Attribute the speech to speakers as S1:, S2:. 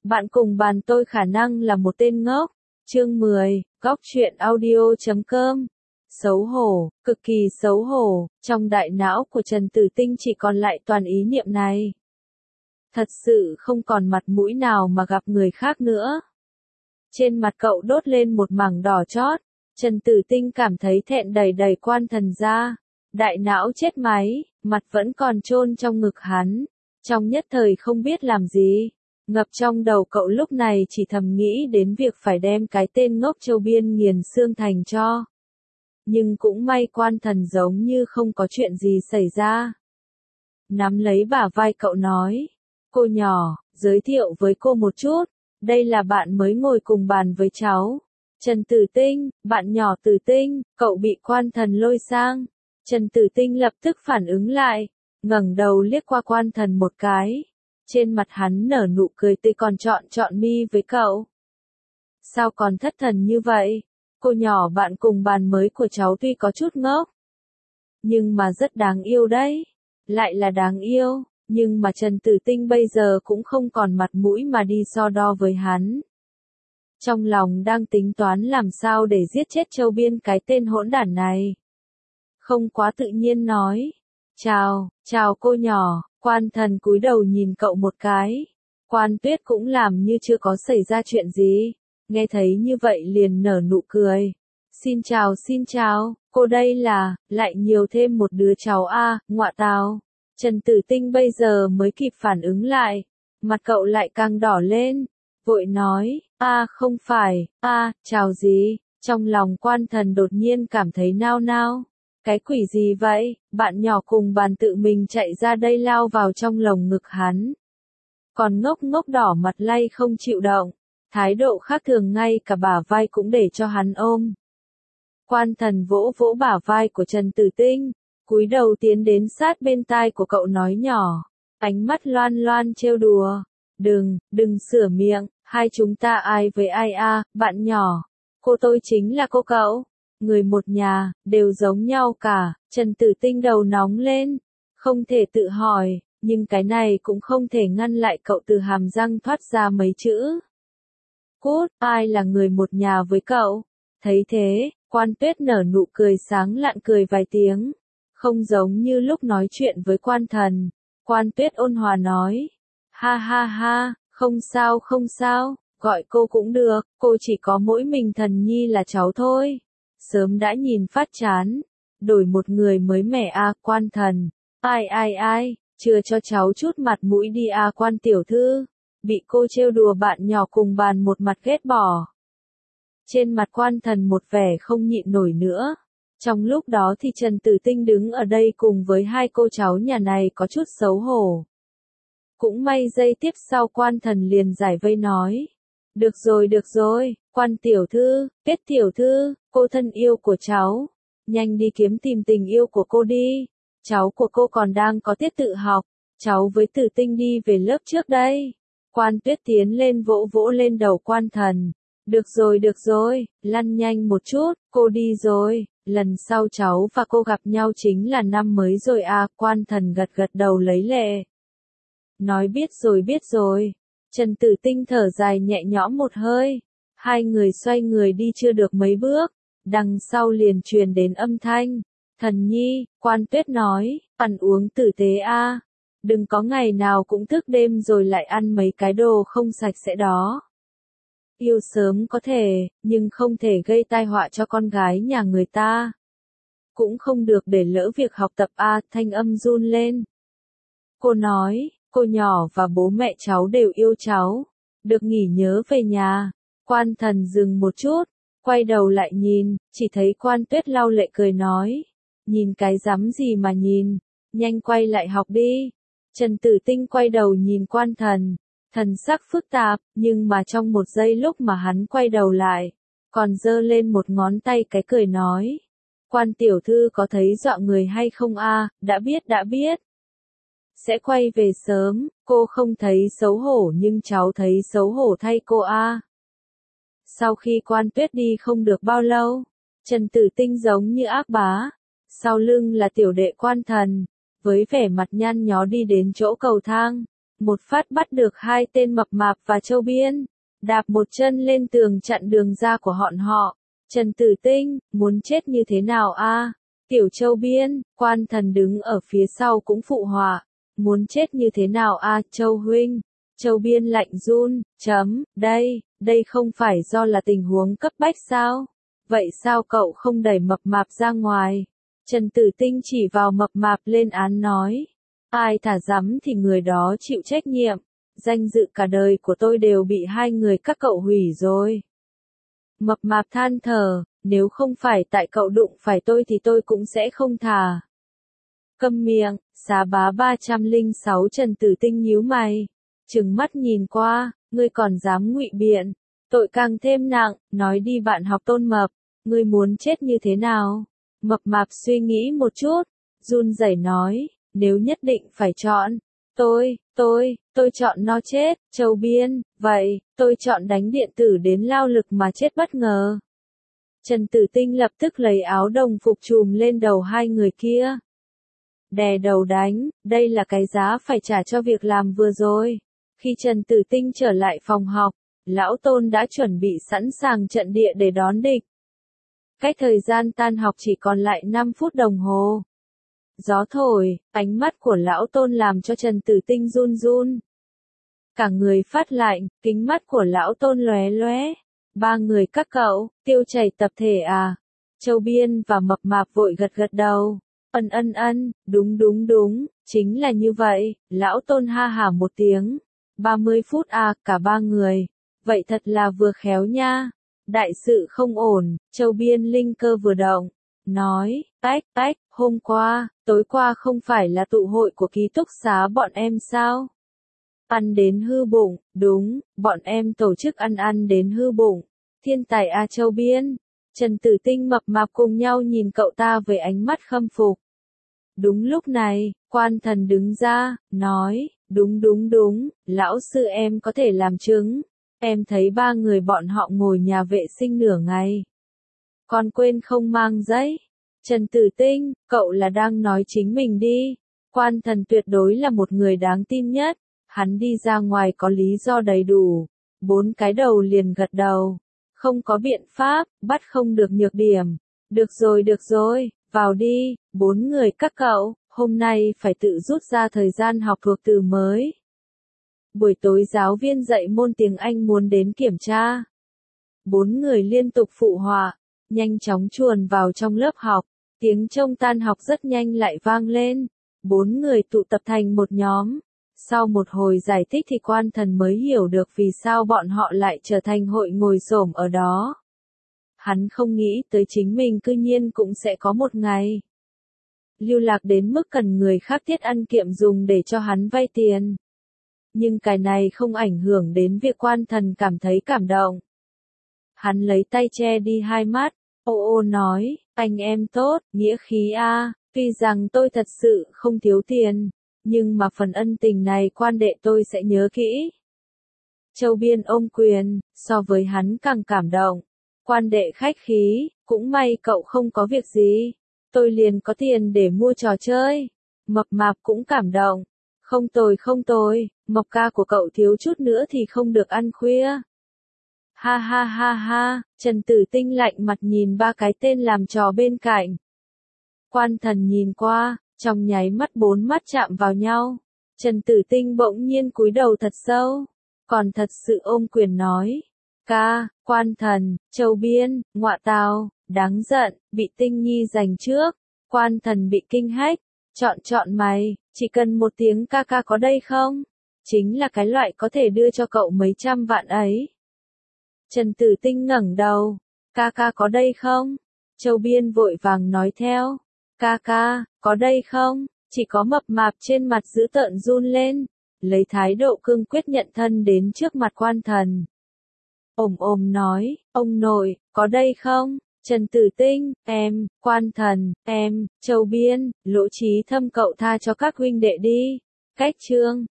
S1: Bạn cùng bàn tôi khả năng là một tên ngốc. Chương 10, Góc truyện audio.com. Xấu hổ, cực kỳ xấu hổ, trong đại não của Trần Tử Tinh chỉ còn lại toàn ý niệm này. Thật sự không còn mặt mũi nào mà gặp người khác nữa. Trên mặt cậu đốt lên một mảng đỏ chót, Trần Tử Tinh cảm thấy thẹn đầy đầy quan thần ra. Đại não chết máy, mặt vẫn còn chôn trong ngực hắn, trong nhất thời không biết làm gì. Ngập trong đầu cậu lúc này chỉ thầm nghĩ đến việc phải đem cái tên ngốc Châu Biên nghiền xương thành cho. Nhưng cũng may quan thần giống như không có chuyện gì xảy ra. Nắm lấy bả vai cậu nói, cô nhỏ, giới thiệu với cô một chút, đây là bạn mới ngồi cùng bàn với cháu. Trần Tử Tinh, bạn nhỏ Tử Tinh, cậu bị quan thần lôi sang. Trần Tử Tinh lập tức phản ứng lại, ngẩng đầu liếc qua quan thần một cái. Trên mặt hắn nở nụ cười tươi còn chọn mi với cậu. Sao còn thất thần như vậy? Cô nhỏ bạn cùng bàn mới của cháu tuy có chút ngốc, nhưng mà rất đáng yêu đấy. Lại là đáng yêu, nhưng mà Trần Tử Tinh bây giờ cũng không còn mặt mũi mà đi so đo với hắn. Trong lòng đang tính toán làm sao để giết chết Châu Biên cái tên hỗn đản này. Không quá tự nhiên nói, chào cô nhỏ. Quan thần cúi đầu nhìn cậu một cái. Quan Tuyết cũng làm như chưa có xảy ra chuyện gì. Nghe thấy như vậy liền nở nụ cười. Xin chào, cô đây là, lại nhiều thêm một đứa cháu a, ngọa tào. Trần Tử Tinh bây giờ mới kịp phản ứng lại. Mặt cậu lại càng đỏ lên. Vội nói, không phải, chào gì. Trong lòng quan thần đột nhiên cảm thấy nao nao. Cái quỷ gì vậy, bạn nhỏ cùng bàn tự mình chạy ra đây lao vào trong lồng ngực hắn. Còn ngốc đỏ mặt lay không chịu động, thái độ khác thường ngay cả bả vai cũng để cho hắn ôm. Quan thần vỗ bả vai của Trần Tử Tinh, cúi đầu tiến đến sát bên tai của cậu nói nhỏ, ánh mắt loan trêu đùa. Đừng sửa miệng, hai chúng ta ai với ai bạn nhỏ, cô tôi chính là cô cậu. Người một nhà, đều giống nhau cả. Trần Tử Tinh đầu nóng lên, không thể tự hỏi, nhưng cái này cũng không thể ngăn lại cậu từ hàm răng thoát ra mấy chữ. Cút, ai là người một nhà với cậu? Thấy thế, Quan Tuyết nở nụ cười sáng lạn cười vài tiếng, không giống như lúc nói chuyện với quan thần. Quan Tuyết ôn hòa nói, ha, không sao, gọi cô cũng được, cô chỉ có mỗi mình thần nhi là cháu thôi. Sớm đã nhìn phát chán, đổi một người mới mẻ quan thần. Ai, chưa cho cháu chút mặt mũi đi quan tiểu thư. Bị cô trêu đùa bạn nhỏ cùng bàn một mặt ghét bỏ. Trên mặt quan thần một vẻ không nhịn nổi nữa. Trong lúc đó thì Trần Tử Tinh đứng ở đây cùng với hai cô cháu nhà này có chút xấu hổ. Cũng may giây tiếp sau quan thần liền giải vây nói. Được rồi, quan tiểu thư, Kết tiểu thư, cô thân yêu của cháu, nhanh đi kiếm tìm tình yêu của cô đi. Cháu của cô còn đang có tiết tự học, cháu với Tử Tinh đi về lớp trước đây. Quan Tuyết tiến lên vỗ lên đầu quan thần. Được rồi, lăn nhanh một chút, cô đi rồi, lần sau cháu và cô gặp nhau chính là năm mới rồi quan thần gật đầu lấy lệ. Nói biết rồi. Trần Tử Tinh thở dài nhẹ nhõm một hơi. Hai người xoay người đi chưa được mấy bước, đằng sau liền truyền đến âm thanh. Thần nhi, Quan Tuyết nói, ăn uống tử tế đừng có ngày nào cũng thức đêm rồi lại ăn mấy cái đồ không sạch sẽ đó. Yêu sớm có thể, nhưng không thể gây tai họa cho con gái nhà người ta. Cũng không được để lỡ việc học tập thanh âm run lên. Cô nói, cô nhỏ và bố mẹ cháu đều yêu cháu, được nghỉ nhớ về nhà. Quan thần dừng một chút, quay đầu lại nhìn, chỉ thấy Quan Tuyết lau lệ cười nói, nhìn cái rắm gì mà nhìn, nhanh quay lại học đi. Trần Tử Tinh quay đầu nhìn quan thần, thần sắc phức tạp, nhưng mà trong một giây lúc mà hắn quay đầu lại, còn giơ lên một ngón tay cái cười nói, quan tiểu thư có thấy dọa người hay không đã biết. Sẽ quay về sớm, cô không thấy xấu hổ nhưng cháu thấy xấu hổ thay cô Sau khi Quan Tuyết đi không được bao lâu, Trần Tử Tinh giống như ác bá, sau lưng là tiểu đệ quan thần, với vẻ mặt nhăn nhó đi đến chỗ cầu thang, một phát bắt được hai tên mập mạp và Châu Biên, đạp một chân lên tường chặn đường ra của họ. Trần Tử Tinh, muốn chết như thế nào a? Tiểu Châu Biên, Quan Thần đứng ở phía sau cũng phụ họa, muốn chết như thế nào a, Châu huynh? Châu Biên lạnh run, đây không phải do là tình huống cấp bách sao? Vậy sao cậu không đẩy mập mạp ra ngoài? Trần Tử Tinh chỉ vào mập mạp lên án nói, ai thả dám thì người đó chịu trách nhiệm, danh dự cả đời của tôi đều bị hai người các cậu hủy rồi. Mập mạp than thở, nếu không phải tại cậu đụng phải tôi thì tôi cũng sẽ không thả. Câm miệng, Xá Bá 306 Trần Tử Tinh nhíu mày, trừng mắt nhìn qua, ngươi còn dám ngụy biện, tội càng thêm nặng, nói đi bạn học Tôn Mập, ngươi muốn chết như thế nào? Mập mạp suy nghĩ một chút, run rẩy nói, nếu nhất định phải chọn, tôi chọn nó chết, Châu Biên, vậy, tôi chọn đánh điện tử đến lao lực mà chết bất ngờ. Trần Tử Tinh lập tức lấy áo đồng phục trùm lên đầu hai người kia. Đè đầu đánh, đây là cái giá phải trả cho việc làm vừa rồi. Khi Trần Tử Tinh trở lại phòng học, Lão Tôn đã chuẩn bị sẵn sàng trận địa để đón địch. Cách thời gian tan học chỉ còn lại 5 phút đồng hồ. Gió thổi, ánh mắt của Lão Tôn làm cho Trần Tử Tinh run run. Cả người phát lạnh, kính mắt của Lão Tôn lóe lóe. Ba người các cậu, tiêu chảy tập thể à? Châu Biên và mập mạp vội gật gật đầu. Ân, đúng, chính là như vậy. Lão Tôn ha hả một tiếng. 30 phút à, cả ba người. Vậy thật là vừa khéo nha. Đại sự không ổn, Châu Biên linh cơ vừa động. Nói, tách, tối qua không phải là tụ hội của ký túc xá bọn em sao? Ăn đến hư bụng, đúng, bọn em tổ chức ăn đến hư bụng. Thiên tài a Châu Biên. Trần Tử Tinh mập mạp cùng nhau nhìn cậu ta với ánh mắt khâm phục. Đúng lúc này, Quan Thần đứng ra, nói, đúng, lão sư em có thể làm chứng. Em thấy ba người bọn họ ngồi nhà vệ sinh nửa ngày. Con quên không mang giấy. Trần Tử Tinh, cậu là đang nói chính mình đi. Quan Thần tuyệt đối là một người đáng tin nhất. Hắn đi ra ngoài có lý do đầy đủ. 4 cái đầu liền gật đầu. Không có biện pháp, bắt không được nhược điểm. Được rồi, vào đi, 4 người các cậu, hôm nay phải tự rút ra thời gian học thuộc từ mới. Buổi tối giáo viên dạy môn tiếng Anh muốn đến kiểm tra. 4 người liên tục phụ họa, nhanh chóng chuồn vào trong lớp học. Tiếng trông tan học rất nhanh lại vang lên. 4 người tụ tập thành một nhóm. Sau một hồi giải thích thì Quan Thần mới hiểu được vì sao bọn họ lại trở thành hội ngồi xổm ở đó. Hắn không nghĩ tới chính mình cư nhiên cũng sẽ có một ngày lưu lạc đến mức cần người khác thiết ăn kiệm dùng để cho hắn vay tiền. Nhưng cái này không ảnh hưởng đến việc Quan Thần cảm thấy cảm động. Hắn lấy tay che đi hai mắt, ô nói, anh em tốt, nghĩa khí a, tuy rằng tôi thật sự không thiếu tiền, nhưng mà phần ân tình này Quan đệ tôi sẽ nhớ kỹ. Châu Biên ôm quyền, so với hắn càng cảm động. Quan đệ khách khí, cũng may cậu không có việc gì. Tôi liền có tiền để mua trò chơi. Mập mạp cũng cảm động. Không tồi, mộc ca của cậu thiếu chút nữa thì không được ăn khuya. Ha, Trần Tử Tinh lạnh mặt nhìn ba cái tên làm trò bên cạnh. Quan Thần nhìn qua, trong nháy mắt 4 mắt chạm vào nhau. Trần Tử Tinh bỗng nhiên cúi đầu thật sâu, còn thật sự ôm quyền nói. Ca, Quan Thần, Châu Biên, ngọa tào, đáng giận, bị Tinh Nhi giành trước. Quan Thần bị kinh hách, chọn mày, chỉ cần một tiếng ca ca có đây không? Chính là cái loại có thể đưa cho cậu mấy trăm vạn ấy. Trần Tử Tinh ngẩng đầu, ca ca có đây không? Châu Biên vội vàng nói theo, ca ca, có đây không? Chỉ có mập mạp trên mặt dữ tợn run lên, lấy thái độ cương quyết nhận thân đến trước mặt Quan Thần. Ồm nói, ông nội, có đây không? Trần Tử Tinh, em, Quan Thần, em, Châu Biên, Lỗ Trí Thâm cậu tha cho các huynh đệ đi. Cách chương